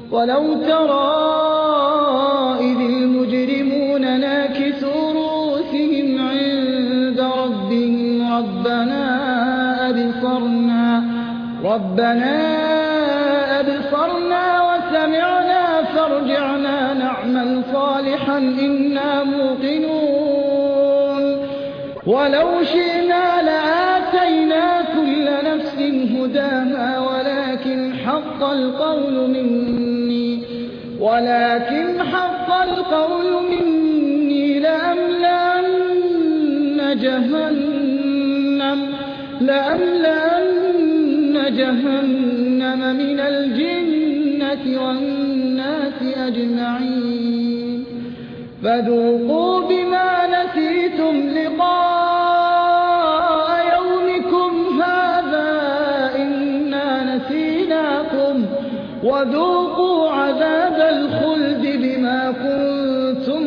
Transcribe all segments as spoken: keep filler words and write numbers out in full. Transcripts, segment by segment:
ولو ترى إذ المجرمون ناكسوا رؤوسهم عند ربهم ربنا أبصرنا ربنا أبصرنا وسمعنا فارجعنا نعمل صالحا إنا موقنون ولو شئنا لآتينا كل نفس هداها ولكن حق القول مني ولكن حق القول مني لأملأن جهنم لأملأن جهنم من الجنة والناس أجمعين فذوقوا بما نسيتم لقاء يومكم هذا إنا نسيناكم وذوقوا عذاب الخلد بما كنتم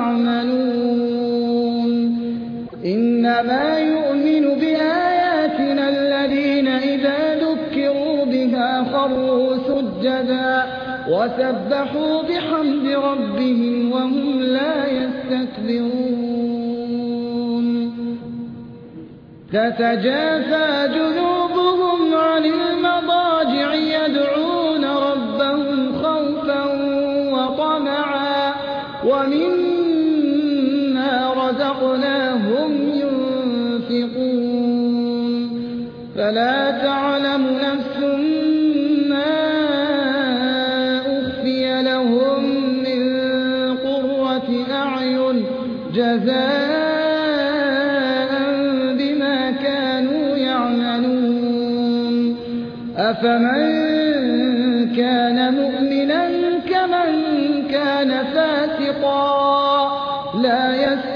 تعملون إنما يؤمن بآياتنا الذين إذا ذكروا بها خروا سجدا وسبحوا بحمد ربهم وهم لا يستكبرون تتجافى جنوبهم عن المضاجع يدعون ربهم خوفا وطمعا ومما رزقناهم ينفقون فلا تعلم نفس ما أخفي لهم من قرة أعين جزاء بما كانوا يعملون أفمن كان مؤمنا كمن كان فاسقا لا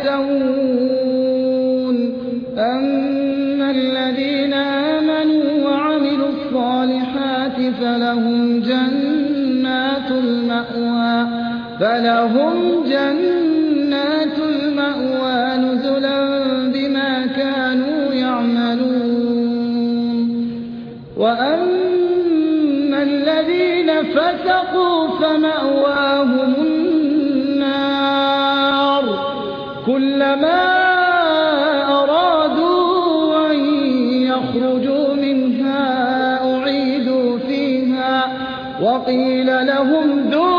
يستوون أما الذين آمنوا وعملوا الصالحات فلهم جنات المأوى فلهم جنات المأوى نزلا بما كانوا يعملون وأما الذين فسقوا فمأواهم النار كلما أرادوا أن يخرجوا منها أعيدوا فيها وقيل لهم ذوقوا